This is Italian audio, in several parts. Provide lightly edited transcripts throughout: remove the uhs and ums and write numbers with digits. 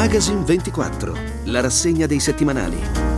Magazine 24, la rassegna dei settimanali.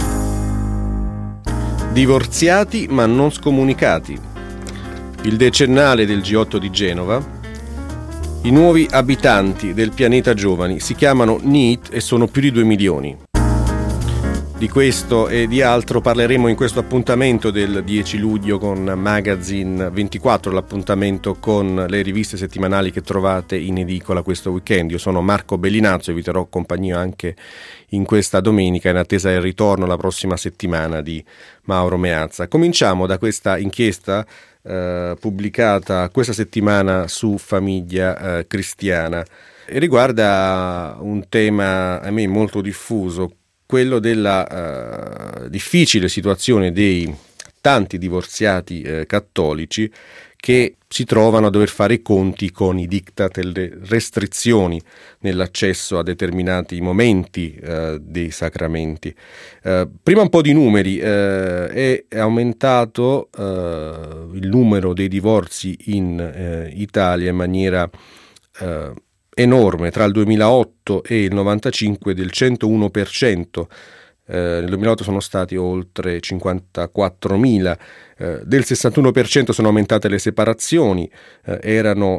Divorziati ma non scomunicati. Il decennale del G8 di Genova. I nuovi abitanti del pianeta giovani si chiamano NEET e sono più di 2 milioni. Di questo e di altro parleremo in questo appuntamento del 10 luglio con Magazine 24, l'appuntamento con le riviste settimanali che trovate in edicola questo weekend. Io sono Marco Bellinazzo e vi terrò compagnia anche in questa domenica in attesa del ritorno la prossima settimana di Mauro Meazza. Cominciamo da questa inchiesta pubblicata questa settimana su Famiglia Cristiana e riguarda un tema a me molto diffuso, quello della difficile situazione dei tanti divorziati cattolici che si trovano a dover fare i conti con i diktat e le restrizioni nell'accesso a determinati momenti dei sacramenti. Prima un po' di numeri. È aumentato il numero dei divorzi in Italia in maniera enorme, tra il 2008 e il 95 del 101%. Nel 2008 sono stati oltre 54.000, del 61% sono aumentate le separazioni, erano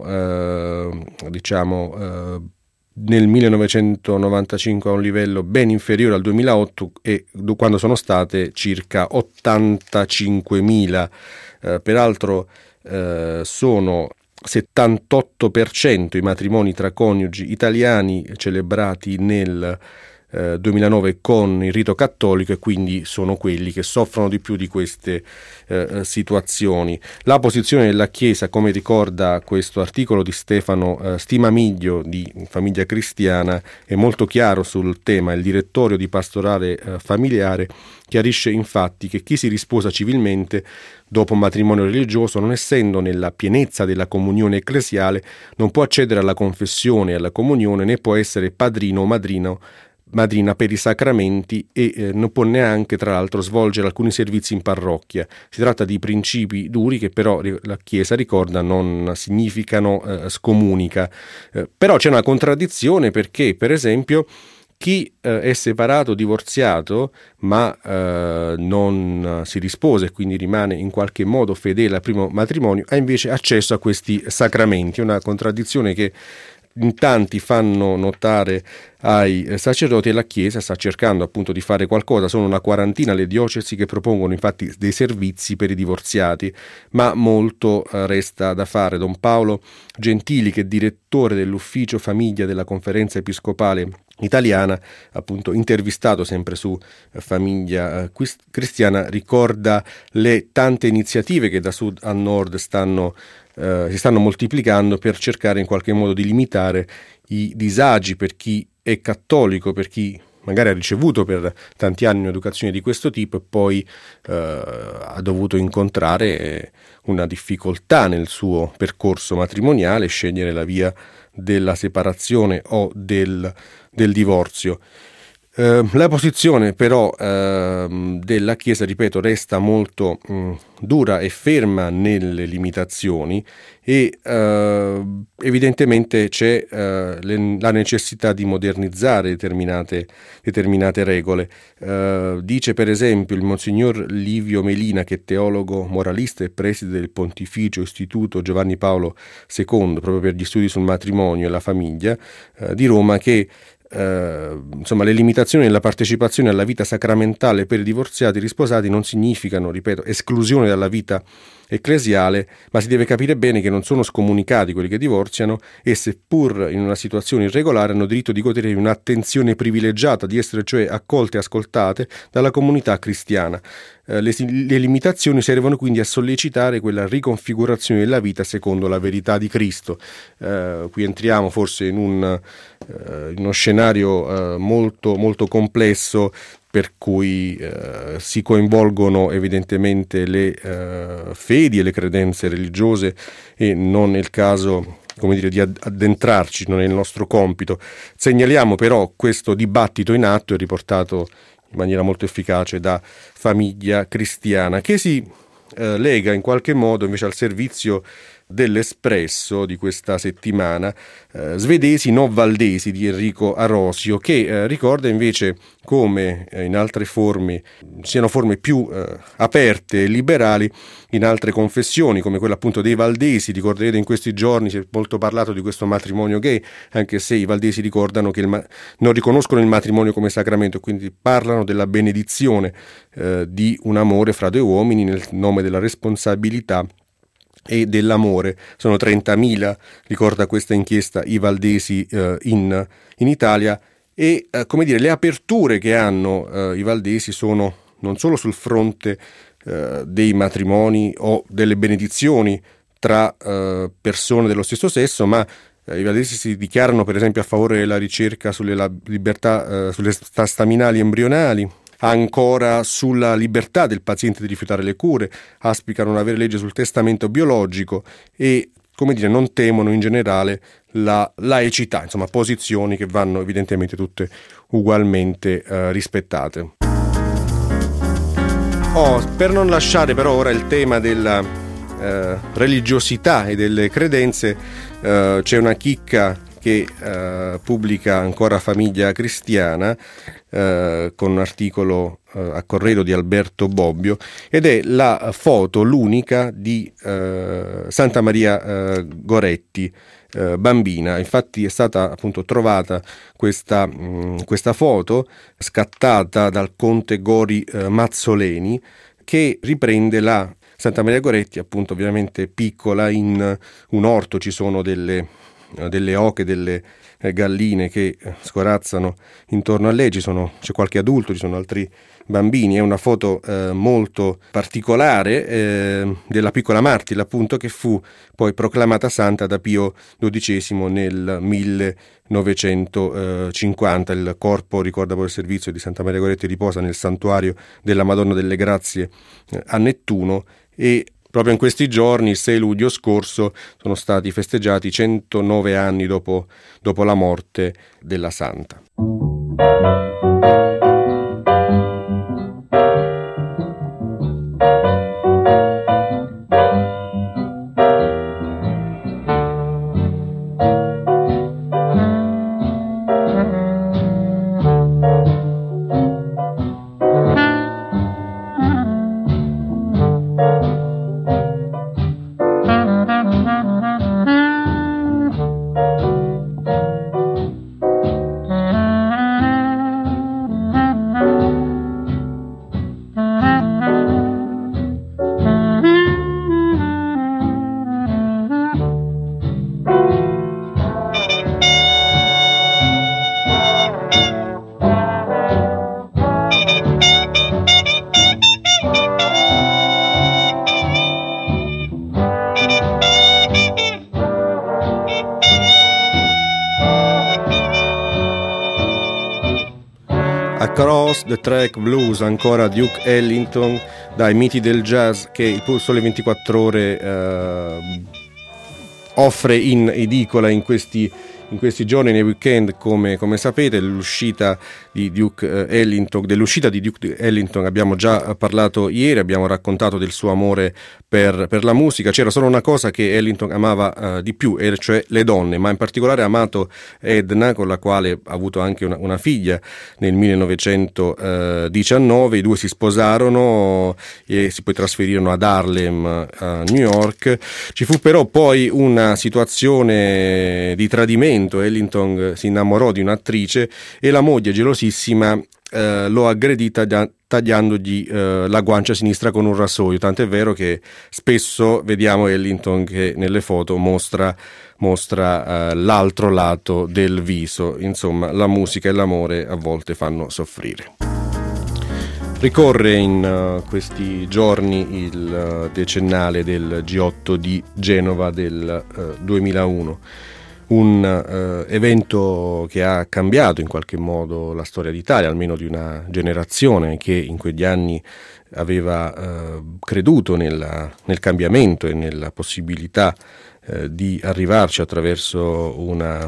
nel 1995 a un livello ben inferiore al 2008 e quando sono state circa 85.000. Peraltro sono 78% i matrimoni tra coniugi italiani celebrati nel 2009 con il rito cattolico e quindi sono quelli che soffrono di più di queste situazioni. La posizione della Chiesa, come ricorda questo articolo di Stefano Stimamiglio di Famiglia Cristiana, è molto chiaro sul tema. Il direttorio di pastorale familiare chiarisce infatti che chi si risposa civilmente dopo un matrimonio religioso, non essendo nella pienezza della comunione ecclesiale, non può accedere alla confessione e alla comunione, né può essere padrino o madrina per i sacramenti e non può neanche, tra l'altro, svolgere alcuni servizi in parrocchia. Si tratta di principi duri che però la Chiesa ricorda non significano scomunica. Però c'è una contraddizione perché, per esempio, chi è separato, divorziato, ma non si rispose e quindi rimane in qualche modo fedele al primo matrimonio, ha invece accesso a questi sacramenti. È una contraddizione che in tanti fanno notare ai sacerdoti e la Chiesa sta cercando appunto di fare qualcosa. Sono una quarantina le diocesi che propongono infatti dei servizi per i divorziati, ma molto resta da fare. Don Paolo Gentili, che è direttore dell'ufficio famiglia della Conferenza Episcopale Italiana, appunto intervistato sempre su Famiglia Cristiana, ricorda le tante iniziative che da sud a nord si stanno moltiplicando per cercare in qualche modo di limitare i disagi per chi è cattolico, per chi magari ha ricevuto per tanti anni un'educazione di questo tipo e poi ha dovuto incontrare una difficoltà nel suo percorso matrimoniale, scegliere la via della separazione o del divorzio. La posizione però della Chiesa, ripeto, resta molto dura e ferma nelle limitazioni e evidentemente c'è la necessità di modernizzare determinate regole. Dice per esempio il Monsignor Livio Melina, che è teologo moralista e preside del Pontificio Istituto Giovanni Paolo II proprio per gli studi sul matrimonio e la famiglia di Roma, che le limitazioni nella partecipazione alla vita sacramentale per i divorziati risposati non significano, ripeto, esclusione dalla vita ecclesiale, ma si deve capire bene che non sono scomunicati quelli che divorziano e, seppur in una situazione irregolare, hanno diritto di godere di un'attenzione privilegiata, di essere cioè accolte e ascoltate dalla comunità cristiana. Le limitazioni servono quindi a sollecitare quella riconfigurazione della vita secondo la verità di Cristo. Qui entriamo forse in uno scenario molto, molto complesso, per cui si coinvolgono evidentemente le fedi e le credenze religiose e non è il caso, come dire, di addentrarci, non è il nostro compito. Segnaliamo però questo dibattito in atto e riportato in maniera molto efficace da Famiglia Cristiana, che si lega in qualche modo invece al servizio dell'Espresso di questa settimana, Svedesi no valdesi di Enrico Arosio, che ricorda invece come in altre forme siano forme più aperte e liberali in altre confessioni, come quella appunto dei valdesi. Ricorderete in questi giorni si è molto parlato di questo matrimonio gay, anche se i valdesi ricordano che non riconoscono il matrimonio come sacramento, quindi parlano della benedizione di un amore fra due uomini nel nome della responsabilità e dell'amore. Sono 30.000, ricorda questa inchiesta, i valdesi in Italia, e come dire, le aperture che hanno i valdesi sono non solo sul fronte dei matrimoni o delle benedizioni tra persone dello stesso sesso, ma i valdesi si dichiarano per esempio a favore della ricerca sulle libertà, sulle staminali embrionali, ancora sulla libertà del paziente di rifiutare le cure, auspicano una vera legge sul testamento biologico e, come dire, non temono in generale la laicità, insomma posizioni che vanno evidentemente tutte ugualmente rispettate. Per non lasciare però ora il tema della religiosità e delle credenze, c'è una chicca che pubblica ancora Famiglia Cristiana con un articolo a corredo di Alberto Bobbio, ed è la foto, l'unica, di Santa Maria Goretti, bambina. Infatti è stata appunto trovata questa foto scattata dal conte Gori Mazzoleni, che riprende la Santa Maria Goretti appunto ovviamente piccola in un orto. Ci sono delle oche, delle galline che scorazzano intorno a lei, c'è qualche adulto, ci sono altri bambini. È una foto molto particolare della piccola martire, appunto, che fu poi proclamata santa da Pio XII nel 1950. Il corpo, ricorda poi il servizio, di Santa Maria Goretti riposa nel santuario della Madonna delle Grazie a Nettuno, e proprio in questi giorni, il 6 luglio scorso, sono stati festeggiati 109 anni dopo la morte della santa. Across the Track Blues, ancora Duke Ellington, dai miti del jazz, che il Sole 24 Ore offre in edicola in questi giorni, nei weekend, come sapete. Dell'uscita di Duke Ellington abbiamo già parlato ieri, abbiamo raccontato del suo amore per la musica. C'era solo una cosa che Ellington amava di più, e cioè le donne, ma in particolare ha amato Edna, con la quale ha avuto anche una figlia nel 1919. I due si sposarono e si poi trasferirono ad Harlem, a New York. Ci fu però poi una situazione di tradimento. Ellington si innamorò di un'attrice e la moglie, gelosissima, lo aggredì tagliandogli la guancia sinistra con un rasoio, tant'è vero che spesso vediamo Ellington che nelle foto mostra l'altro lato del viso. Insomma, la musica e l'amore a volte fanno soffrire. Ricorre in questi giorni il decennale del G8 di Genova del 2001. Un evento che ha cambiato in qualche modo la storia d'Italia, almeno di una generazione che in quegli anni aveva creduto nel cambiamento e nella possibilità di arrivarci attraverso una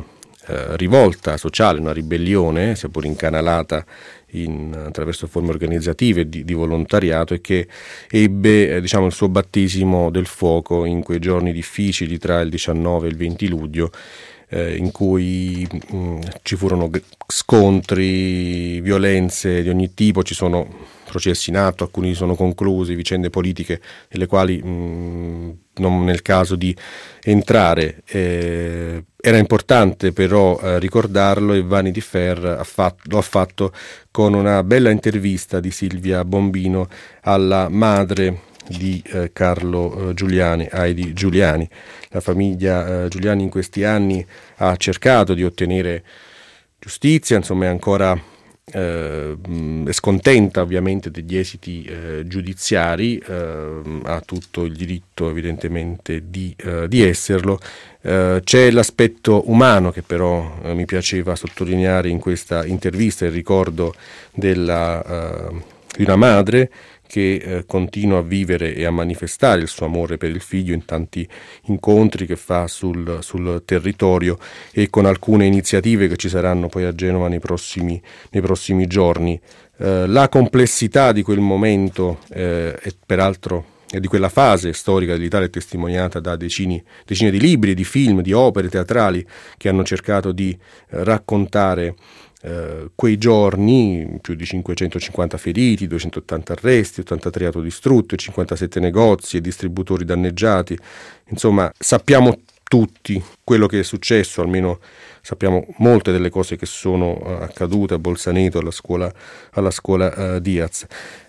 rivolta sociale, una ribellione, sia pur incanalata attraverso forme organizzative di volontariato, e che ebbe il suo battesimo del fuoco in quei giorni difficili tra il 19 e il 20 luglio, in cui ci furono scontri, violenze di ogni tipo, ci sono processi in atto, alcuni sono conclusi, vicende politiche nelle quali non nel caso di entrare. Era importante però ricordarlo, e Vanity Fair lo ha fatto con una bella intervista di Silvia Bombino alla madre di Carlo Giuliani, Heidi Giuliani. La famiglia Giuliani in questi anni ha cercato di ottenere giustizia, insomma è ancora scontenta ovviamente degli esiti giudiziari, ha tutto il diritto evidentemente di esserlo. C'è l'aspetto umano che però mi piaceva sottolineare in questa intervista, il ricordo di una madre che continua a vivere e a manifestare il suo amore per il figlio in tanti incontri che fa sul territorio, e con alcune iniziative che ci saranno poi a Genova nei prossimi giorni. La complessità di quel momento e peraltro di quella fase storica dell'Italia è testimoniata da decine di libri, di film, di opere teatrali che hanno cercato di raccontare quei giorni, più di 550 feriti, 280 arresti, 83 auto distrutte, 57 negozi e distributori danneggiati. Insomma, sappiamo tutti quello che è successo, almeno sappiamo molte delle cose che sono accadute a Bolzaneto, alla scuola Diaz.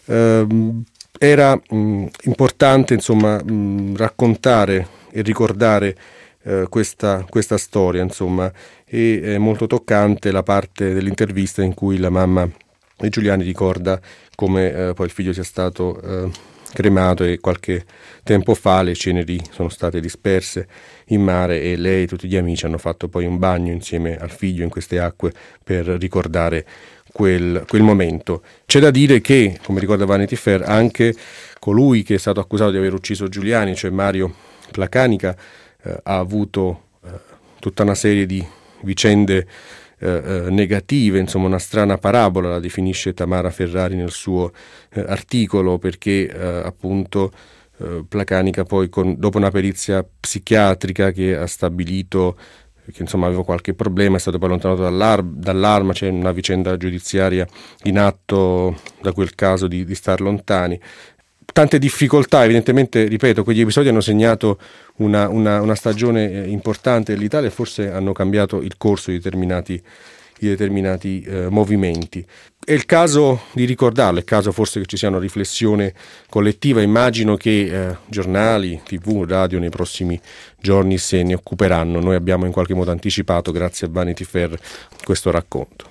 Era importante insomma raccontare e ricordare questa storia, insomma, e è molto toccante la parte dell'intervista in cui la mamma di Giuliani ricorda come poi il figlio sia stato cremato, e qualche tempo fa le ceneri sono state disperse in mare, e lei e tutti gli amici hanno fatto poi un bagno insieme al figlio in queste acque per ricordare quel momento. C'è da dire che, come ricorda Vanity Fair, anche colui che è stato accusato di aver ucciso Giuliani, cioè Mario Placanica, ha avuto tutta una serie di vicende negative, insomma una strana parabola, la definisce Tamara Ferrari nel suo articolo, perché appunto Placanica poi dopo una perizia psichiatrica che ha stabilito che insomma aveva qualche problema, è stato poi allontanato dall'arma, c'è una vicenda giudiziaria in atto da quel caso di star lontani. Tante difficoltà, evidentemente, ripeto, quegli episodi hanno segnato una stagione importante dell'Italia, e forse hanno cambiato il corso di determinati movimenti. È il caso di ricordarlo, è il caso forse che ci sia una riflessione collettiva. Immagino che giornali, TV, radio nei prossimi giorni se ne occuperanno. Noi abbiamo in qualche modo anticipato, grazie a Vanity Fair, questo racconto.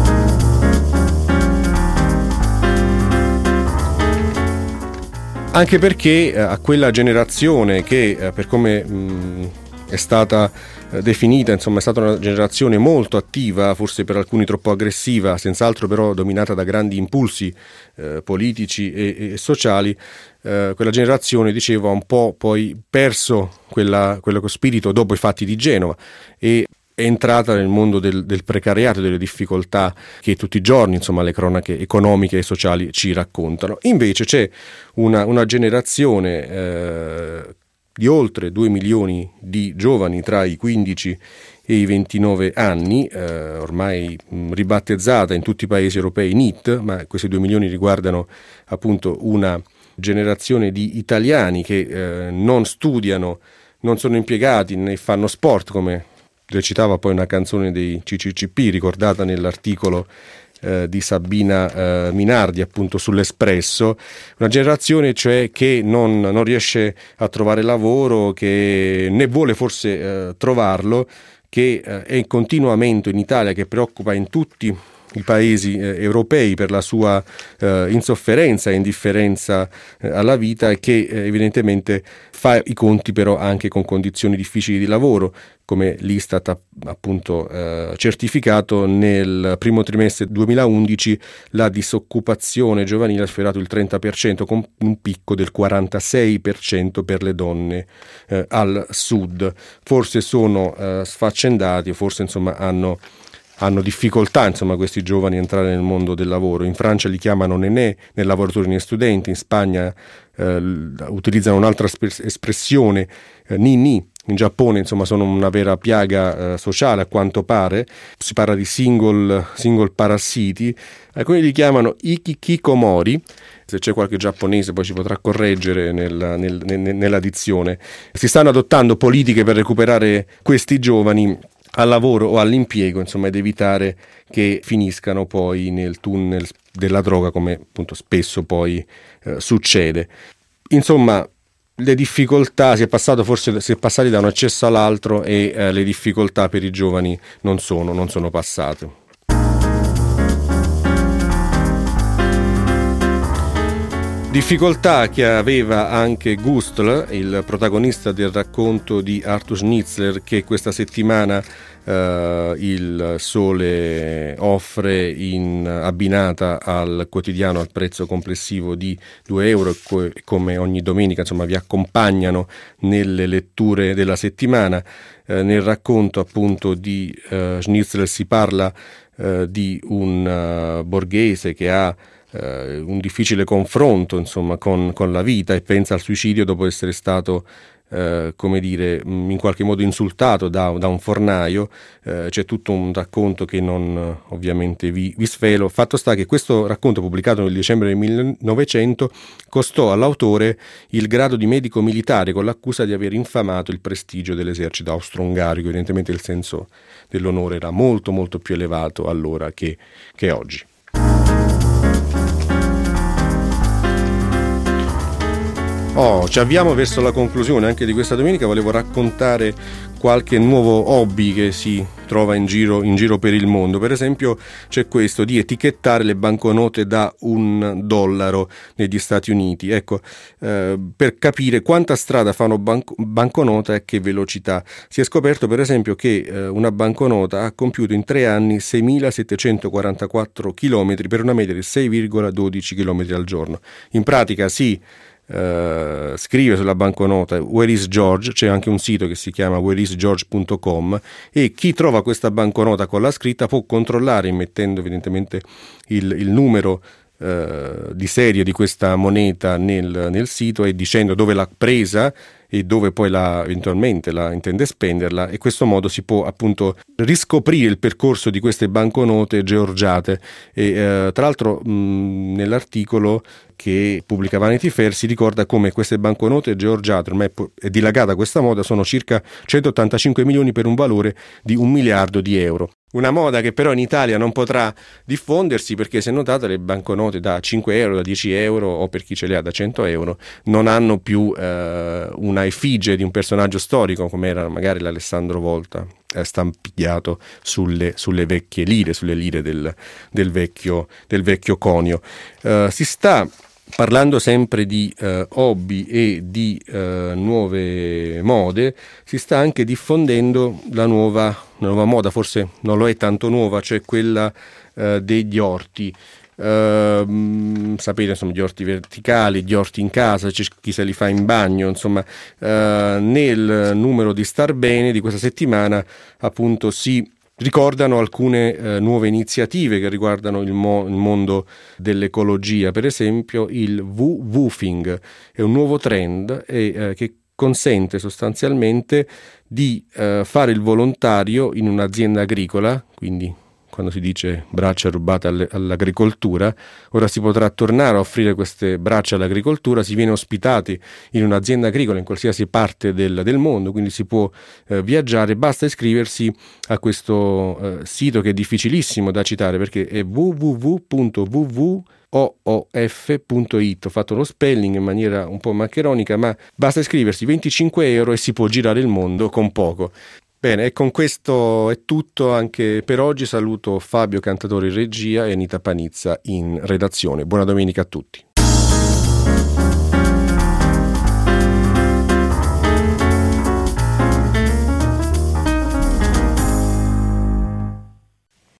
Anche perché a quella generazione che per come è stata definita, insomma è stata una generazione molto attiva, forse per alcuni troppo aggressiva, senz'altro però dominata da grandi impulsi politici e sociali, quella generazione, dicevo, ha un po' poi perso quello spirito dopo i fatti di Genova, e è entrata nel mondo del precariato, delle difficoltà che tutti i giorni, insomma, le cronache economiche e sociali ci raccontano. Invece c'è una generazione di oltre 2 milioni di giovani tra i 15 e i 29 anni, ormai ribattezzata in tutti i paesi europei NEET, ma questi 2 milioni riguardano appunto una generazione di italiani che non studiano, non sono impiegati né fanno sport, come recitava poi una canzone dei CCCP ricordata nell'articolo di Sabina Minardi appunto sull'Espresso, una generazione cioè che non riesce a trovare lavoro, che ne vuole forse trovarlo, che è in continuo aumento in Italia, che preoccupa in tutti i paesi europei per la sua insofferenza e indifferenza alla vita, e che evidentemente fa i conti però anche con condizioni difficili di lavoro, come l'Istat ha appunto certificato. Nel primo trimestre 2011 la disoccupazione giovanile ha sfiorato il 30%, con un picco del 46% per le donne al sud. Forse sono sfaccendati, forse insomma hanno difficoltà, insomma, questi giovani a entrare nel mondo del lavoro. In Francia li chiamano nenè, nel lavoratori né studenti. In Spagna utilizzano un'altra espressione, nini. In Giappone, insomma, sono una vera piaga sociale, a quanto pare. Si parla di single parassiti. Alcuni li chiamano ikikomori. Se c'è qualche giapponese poi ci potrà correggere nella dizione. Si stanno adottando politiche per recuperare questi giovani al lavoro o all'impiego, insomma, ed evitare che finiscano poi nel tunnel della droga, come appunto spesso poi succede. Insomma, le difficoltà, si è passati da un accesso all'altro, e le difficoltà per i giovani non sono passate. Difficoltà che aveva anche Gustl, il protagonista del racconto di Arthur Schnitzler, che questa settimana il Sole offre abbinata al quotidiano al prezzo complessivo di €2, come ogni domenica, insomma, vi accompagnano nelle letture della settimana. Nel racconto appunto di Schnitzler si parla di un borghese che ha un difficile confronto, insomma, con la vita, e pensa al suicidio dopo essere stato in qualche modo insultato da un fornaio. C'è tutto un racconto che non ovviamente vi svelo. Fatto sta che questo racconto, pubblicato nel dicembre del 1900, costò all'autore il grado di medico militare, con l'accusa di aver infamato il prestigio dell'esercito austro-ungarico. Evidentemente il senso dell'onore era molto molto più elevato allora che oggi. Ci avviamo verso la conclusione anche di questa domenica. Volevo raccontare qualche nuovo hobby che si trova in giro per il mondo. Per esempio c'è questo di etichettare le banconote da $1 negli Stati Uniti. Ecco, per capire quanta strada fa una banconota e a che velocità. Si è scoperto per esempio che una banconota ha compiuto in 3 anni 6.744 km per una media di 6,12 km al giorno. In pratica scrive sulla banconota Where is George, c'è anche un sito che si chiama whereisgeorge.com, e chi trova questa banconota con la scritta può controllare, mettendo evidentemente il numero di serie di questa moneta nel sito, e dicendo dove l'ha presa e dove poi eventualmente la intende spenderla, e questo modo si può appunto riscoprire il percorso di queste banconote georgiate. E tra l'altro nell'articolo che pubblica Vanity Fair si ricorda come queste banconote georgiate, ormai è dilagata questa moda, sono circa 185 milioni per un valore di €1 miliardo. Una moda che però in Italia non potrà diffondersi, perché, se notate, le banconote da €5, da €10, o per chi ce le ha da €100, non hanno più una effigie di un personaggio storico, come era magari l'Alessandro Volta, stampigliato sulle vecchie lire, sulle lire del vecchio conio. Si sta parlando sempre di hobby e di nuove mode. Si sta anche diffondendo la nuova moda, forse non lo è tanto nuova, cioè quella degli orti. Sapete, insomma, gli orti verticali, gli orti in casa, c'è chi se li fa in bagno, insomma. Nel numero di Star Bene di questa settimana appunto si ricordano alcune nuove iniziative che riguardano il mondo dell'ecologia. Per esempio il woofing è un nuovo trend che consente sostanzialmente di fare il volontario in un'azienda agricola, quindi quando si dice braccia rubate all'agricoltura, ora si potrà tornare a offrire queste braccia all'agricoltura. Si viene ospitati in un'azienda agricola in qualsiasi parte del mondo, quindi si può viaggiare. Basta iscriversi a questo sito, che è difficilissimo da citare perché è www.www.oof.it. Ho fatto lo spelling in maniera un po' maccheronica, ma basta iscriversi, €25 e si può girare il mondo con poco. Bene, e con questo è tutto anche per oggi. Saluto Fabio Cantatori in regia e Anita Panizza in redazione. Buona domenica a tutti.